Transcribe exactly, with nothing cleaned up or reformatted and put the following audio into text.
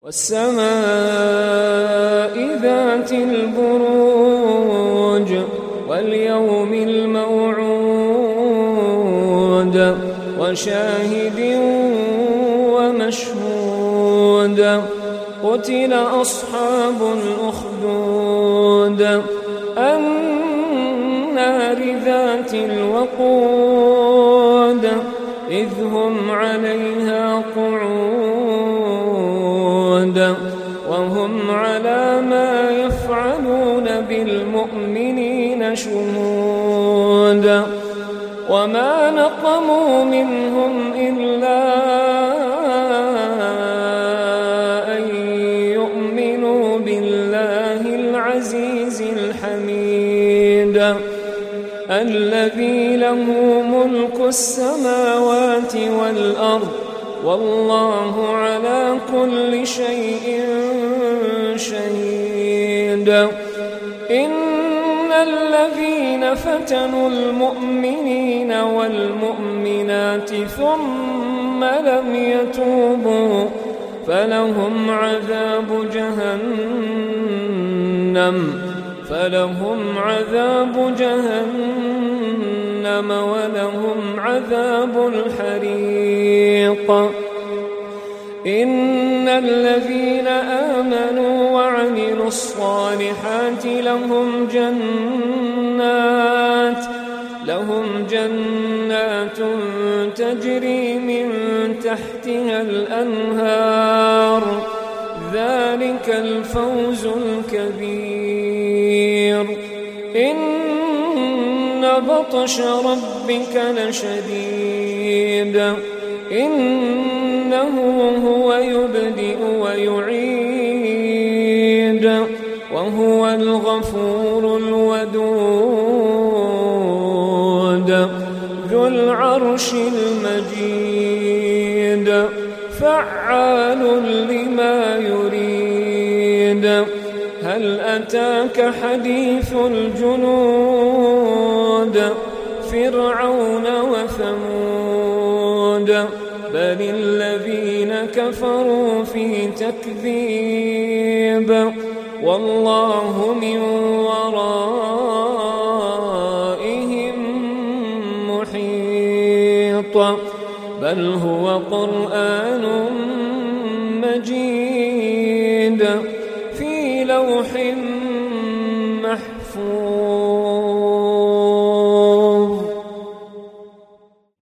والسماء ذات البروج واليوم الموعود وشاهد ومشهود قتل أصحاب الأخدود النار ذات الوقود إذ هم عليها قعود وهم على ما يفعلون بالمؤمنين شهود وما نقموا منهم إلا أن يؤمنوا بالله العزيز الحميد الذي له ملك السماوات والأرض والله على كل شيء شهيد إن الذين فتنوا المؤمنين والمؤمنات ثم لم يتوبوا فلهم عذاب جهنم فلهم عذاب جهنم ولهم عذاب الحريق إن الذين آمنوا وعملوا الصالحات لهم جنات لهم جنات تجري من تحتها الأنهار ذلك الفوز الكبير إن بطش ربك لشديد إنه هو يبدئ ويعيد وهو الغفور الودود ذو العرش المجيد فعال لما يريد هل أتاك حديث الجنود فرعون وثمود بل الذين كفروا في تكذيب والله من ورائهم محيط بل هو قرآن مجيد في لوح